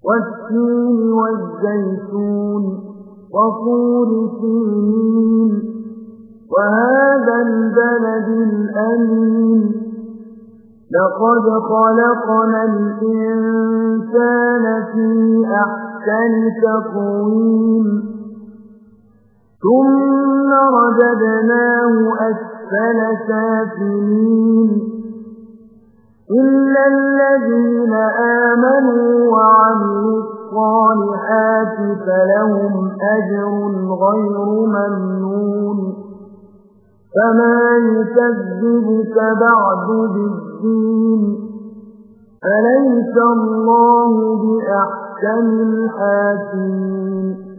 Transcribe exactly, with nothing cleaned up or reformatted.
والتين والزيتون وطور سينين وهذا البلد الأمين لقد خلقنا الإنسان في أحسن تقويم ثم رددناه أسفل سافلين إلا الذين آمنوا وعملوا الصالحات فلهم أجر غير ممنون فما يكذبك بعد بالدين أليس الله بأحكم الحاكمين